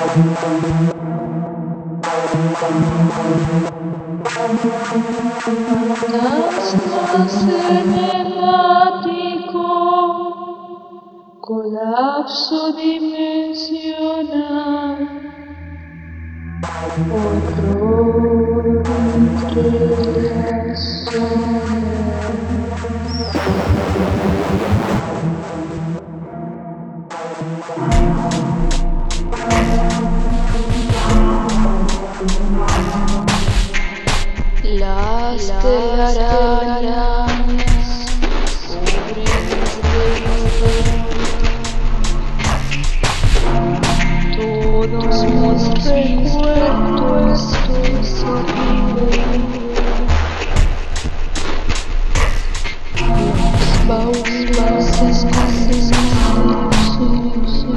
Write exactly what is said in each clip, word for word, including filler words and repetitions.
Fantasmas en el ático, colapso dimensional, horror entre las Las telarañas cubren todos mis recuerdos, los baúles se esconden silenciosos.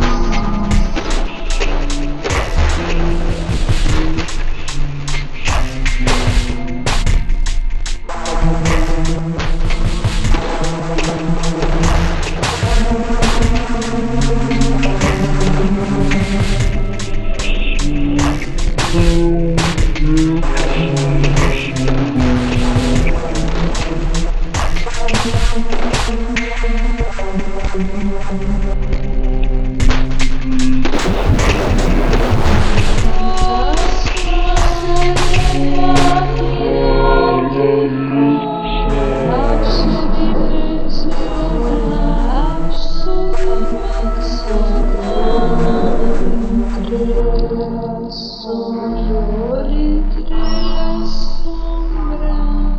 Horror entre las sombras.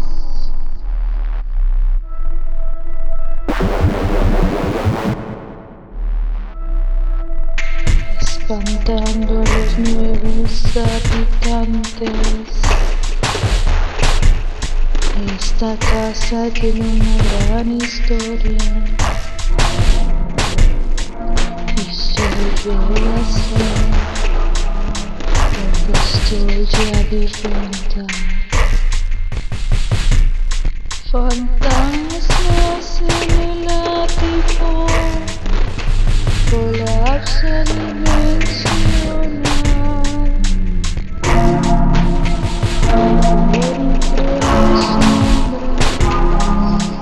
Espantando a los nuevos habitantes. Esta casa tiene una gran historia. Y soy yo la sé. Estoy ya difunta. Fantasmas en el ático, colapso dimensional, horror entre las sombras.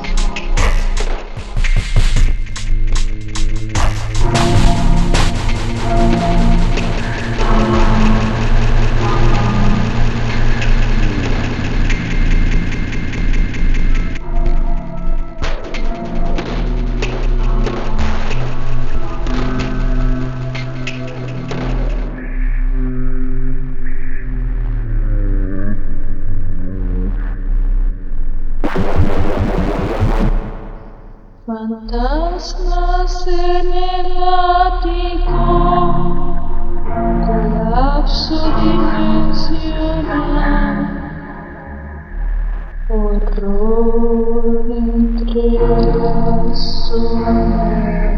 Fantasmas en el ático, colapso dimensional, horror entre las sombras.